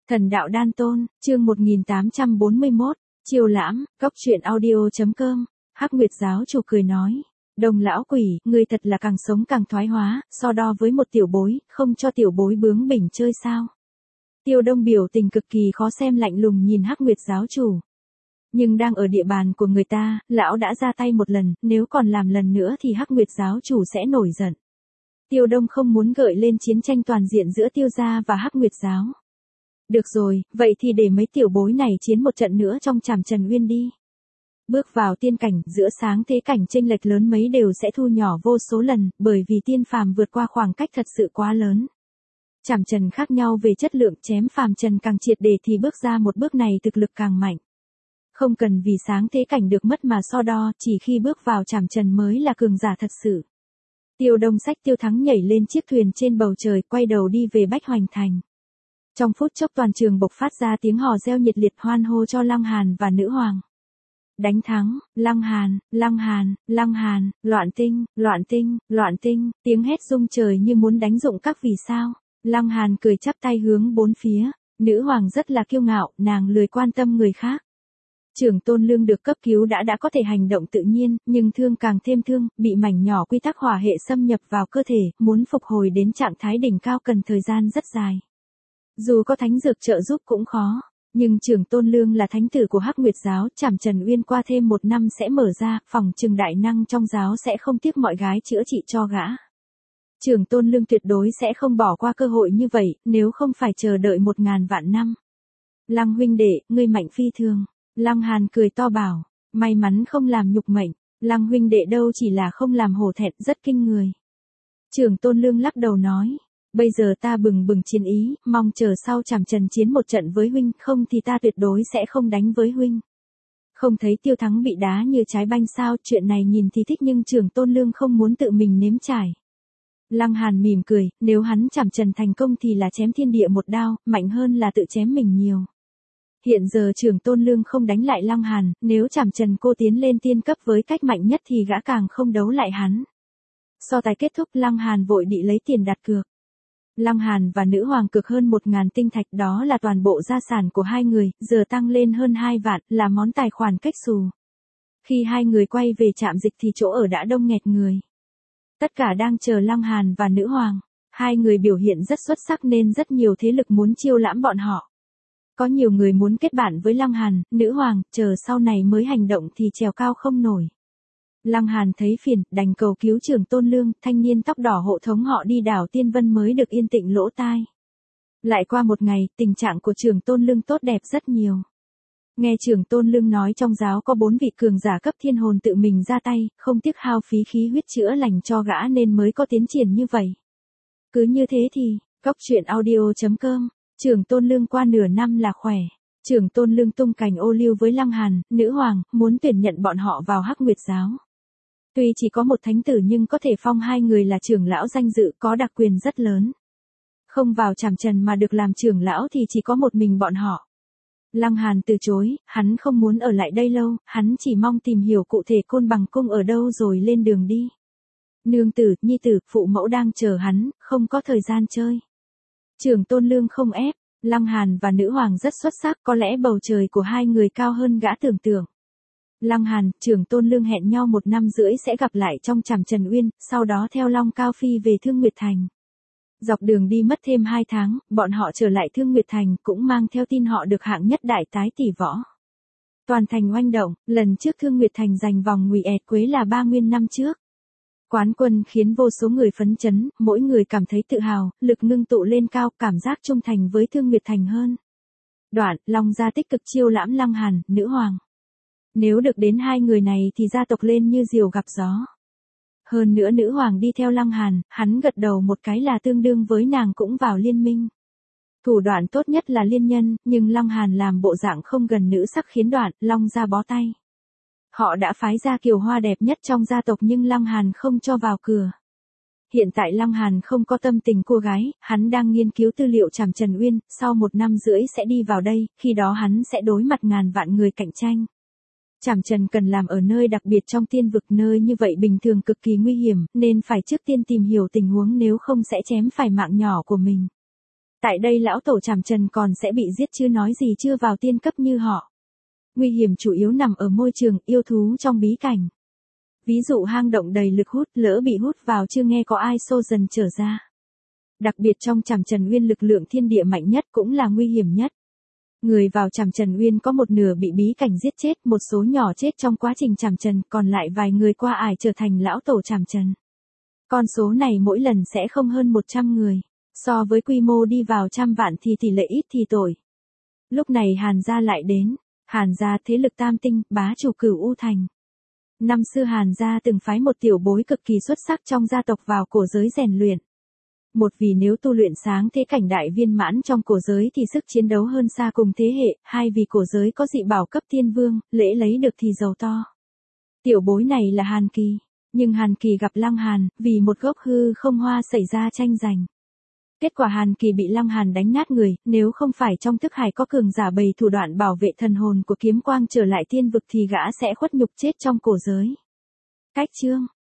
Thần đạo đan tôn, chương 1841, chiêu lãm, cốc truyện audio.com, Hắc Nguyệt giáo chủ cười nói. Đồng lão quỷ, ngươi thật là càng sống càng thoái hóa, so đo với một tiểu bối, không cho tiểu bối bướng bỉnh chơi sao. Tiêu Đông biểu tình cực kỳ khó xem, lạnh lùng nhìn Hắc Nguyệt giáo chủ. Nhưng đang ở địa bàn của người ta, lão đã ra tay một lần, nếu còn làm lần nữa thì Hắc Nguyệt giáo chủ sẽ nổi giận. Tiêu Đông không muốn gợi lên chiến tranh toàn diện giữa Tiêu gia và Hắc Nguyệt giáo. Được rồi, vậy thì để mấy tiểu bối này chiến một trận nữa trong Trảm Trần Uyên đi. Bước vào tiên cảnh, giữa sáng thế cảnh chênh lệch lớn mấy đều sẽ thu nhỏ vô số lần, bởi vì tiên phàm vượt qua khoảng cách thật sự quá lớn. Trảm Trần khác nhau về chất lượng, chém phàm trần càng triệt để thì bước ra một bước này thực lực càng mạnh. Không cần vì sáng thế cảnh được mất mà so đo, chỉ khi bước vào Trảm Trần mới là cường giả thật sự. Tiêu Đông xách Tiêu Thắng nhảy lên chiếc thuyền trên bầu trời, quay đầu đi về Bách Hoành Thành. Trong phút chốc toàn trường bộc phát ra tiếng hò reo nhiệt liệt hoan hô cho Lăng Hàn và Nữ Hoàng. Đánh thắng, Lăng Hàn, Lăng Hàn, Lăng Hàn, loạn tinh, loạn tinh, loạn tinh, tiếng hét rung trời như muốn đánh rụng các vì sao. Lăng Hàn cười chắp tay hướng bốn phía, Nữ Hoàng rất là kiêu ngạo, nàng lười quan tâm người khác. Trưởng Tôn Lương được cấp cứu đã có thể hành động tự nhiên, nhưng thương càng thêm thương, bị mảnh nhỏ quy tắc hỏa hệ xâm nhập vào cơ thể, muốn phục hồi đến trạng thái đỉnh cao cần thời gian rất dài. Dù có thánh dược trợ giúp cũng khó, nhưng Trưởng Tôn Lương là thánh tử của Hắc Nguyệt giáo, Trảm Trần Uyên qua thêm 1 năm sẽ mở ra, phòng trừng đại năng trong giáo sẽ không tiếc mọi gái chữa trị cho gã. Trưởng Tôn Lương tuyệt đối sẽ không bỏ qua cơ hội như vậy, nếu không phải chờ đợi 1000 vạn năm. Lăng huynh đệ, ngươi mạnh phi thường. Lăng Hàn cười to bảo, may mắn không làm nhục mệnh, Lăng huynh đệ đâu chỉ là không làm hổ thẹn, rất kinh người. Trưởng Tôn Lương lắc đầu nói, bây giờ ta bừng bừng chiến ý, mong chờ sau Trảm Trần chiến một trận với huynh, không thì ta tuyệt đối sẽ không đánh với huynh. Không thấy Tiêu Thắng bị đá như trái banh sao, chuyện này nhìn thì thích nhưng Trưởng Tôn Lương không muốn tự mình nếm trải. Lăng Hàn mỉm cười, nếu hắn Trảm Trần thành công thì là chém thiên địa một đao, mạnh hơn là tự chém mình nhiều. Hiện giờ Trưởng Tôn Lương không đánh lại Lăng Hàn, nếu Trảm Trần cô tiến lên tiên cấp với cách mạnh nhất thì gã càng không đấu lại hắn. So tài kết thúc, Lăng Hàn vội đi lấy tiền đặt cược. Lăng Hàn và Nữ Hoàng cược hơn 1000 tinh thạch, đó là toàn bộ gia sản của hai người, giờ tăng lên hơn 2 vạn, là món tài khoản cách xù. Khi hai người quay về trạm dịch thì chỗ ở đã đông nghẹt người. Tất cả đang chờ Lăng Hàn và Nữ Hoàng. Hai người biểu hiện rất xuất sắc nên rất nhiều thế lực muốn chiêu lãm bọn họ. Có nhiều người muốn kết bạn với Lăng Hàn, Nữ Hoàng, chờ sau này mới hành động thì trèo cao không nổi. Lăng Hàn thấy phiền, đành cầu cứu Trưởng Tôn Lương, thanh niên tóc đỏ hộ tống họ đi đảo Tiên Vân mới được yên tĩnh lỗ tai. Lại qua một ngày, tình trạng của Trưởng Tôn Lương tốt đẹp rất nhiều. Nghe Trưởng Tôn Lương nói trong giáo có 4 vị cường giả cấp thiên hồn tự mình ra tay, không tiếc hao phí khí huyết chữa lành cho gã nên mới có tiến triển như vậy. Cứ như thế thì, cốc truyện audio.com, Trưởng Tôn Lương qua nửa năm là khỏe. Trưởng Tôn Lương tung cành ô liu với Lăng Hàn, Nữ Hoàng, muốn tuyển nhận bọn họ vào Hắc Nguyệt giáo. Tuy chỉ có một thánh tử nhưng có thể phong hai người là trưởng lão danh dự, có đặc quyền rất lớn. Không vào Trảm Trần mà được làm trưởng lão thì chỉ có một mình bọn họ. Lăng Hàn từ chối, hắn không muốn ở lại đây lâu, hắn chỉ mong tìm hiểu cụ thể Côn Bằng cung ở đâu rồi lên đường đi. Nương tử, nhi tử, phụ mẫu đang chờ hắn, không có thời gian chơi. Trưởng Tôn Lương không ép, Lăng Hàn và Nữ Hoàng rất xuất sắc, có lẽ bầu trời của hai người cao hơn gã tưởng tượng. Lăng Hàn, Trưởng Tôn Lương hẹn nhau 1 năm rưỡi sẽ gặp lại trong Trảm Trần Uyên, sau đó theo Long Cao Phi về Thương Nguyệt Thành. Dọc đường đi mất thêm 2 tháng, bọn họ trở lại Thương Nguyệt Thành cũng mang theo tin họ được hạng nhất đại tái tỷ võ. Toàn thành oanh động, lần trước Thương Nguyệt Thành giành vòng Ngụy Ẹt Quế là 3 nguyên năm trước. Quán quân khiến vô số người phấn chấn, mỗi người cảm thấy tự hào, lực ngưng tụ lên cao, cảm giác trung thành với Thương Nguyệt Thành hơn. Đoạn, Long gia tích cực chiêu lãm Lăng Hàn, Nữ Hoàng. Nếu được đến hai người này thì gia tộc lên như diều gặp gió. Hơn nữa Nữ Hoàng đi theo Lăng Hàn, hắn gật đầu một cái là tương đương với nàng cũng vào liên minh. Thủ đoạn tốt nhất là liên nhân, nhưng Lăng Hàn làm bộ dạng không gần nữ sắc khiến Đoạn, Long gia bó tay. Họ đã phái ra kiều hoa đẹp nhất trong gia tộc nhưng Lăng Hàn không cho vào cửa. Hiện tại Lăng Hàn không có tâm tình cô gái, hắn đang nghiên cứu tư liệu Trảm Trần Uyên, sau 1 năm rưỡi sẽ đi vào đây, khi đó hắn sẽ đối mặt ngàn vạn người cạnh tranh. Trảm Trần cần làm ở nơi đặc biệt trong tiên vực, nơi như vậy bình thường cực kỳ nguy hiểm, nên phải trước tiên tìm hiểu tình huống nếu không sẽ chém phải mạng nhỏ của mình. Tại đây lão tổ Trảm Trần còn sẽ bị giết chứ nói gì chưa vào tiên cấp như họ. Nguy hiểm chủ yếu nằm ở môi trường yêu thú trong bí cảnh. Ví dụ hang động đầy lực hút, lỡ bị hút vào chưa nghe có ai xô dần trở ra. Đặc biệt trong Trảm Trần Uyên lực lượng thiên địa mạnh nhất cũng là nguy hiểm nhất. Người vào Trảm Trần Uyên có một nửa bị bí cảnh giết chết, một số nhỏ chết trong quá trình Trảm Trần, còn lại vài người qua ải trở thành lão tổ Trảm Trần. Con số này mỗi lần sẽ không hơn 100 người. So với quy mô đi vào trăm vạn thì tỷ lệ ít thì tội. Lúc này Hàn gia lại đến. Hàn gia thế lực tam tinh, bá chủ Cửu U Thành. Năm xưa Hàn gia từng phái một tiểu bối cực kỳ xuất sắc trong gia tộc vào cổ giới rèn luyện. Một vì nếu tu luyện sáng thế cảnh đại viên mãn trong cổ giới thì sức chiến đấu hơn xa cùng thế hệ, hai vì cổ giới có dị bảo cấp thiên vương, lễ lấy được thì giàu to. Tiểu bối này là Hàn Kỳ, nhưng Hàn Kỳ gặp Lăng Hàn, vì một gốc hư không hoa xảy ra tranh giành. Kết quả Hàn Kỳ bị Lăng Hàn đánh nát người, nếu không phải trong thức hải có cường giả bày thủ đoạn bảo vệ thần hồn của kiếm quang trở lại thiên vực thì gã sẽ khuất nhục chết trong cổ giới. Cách chương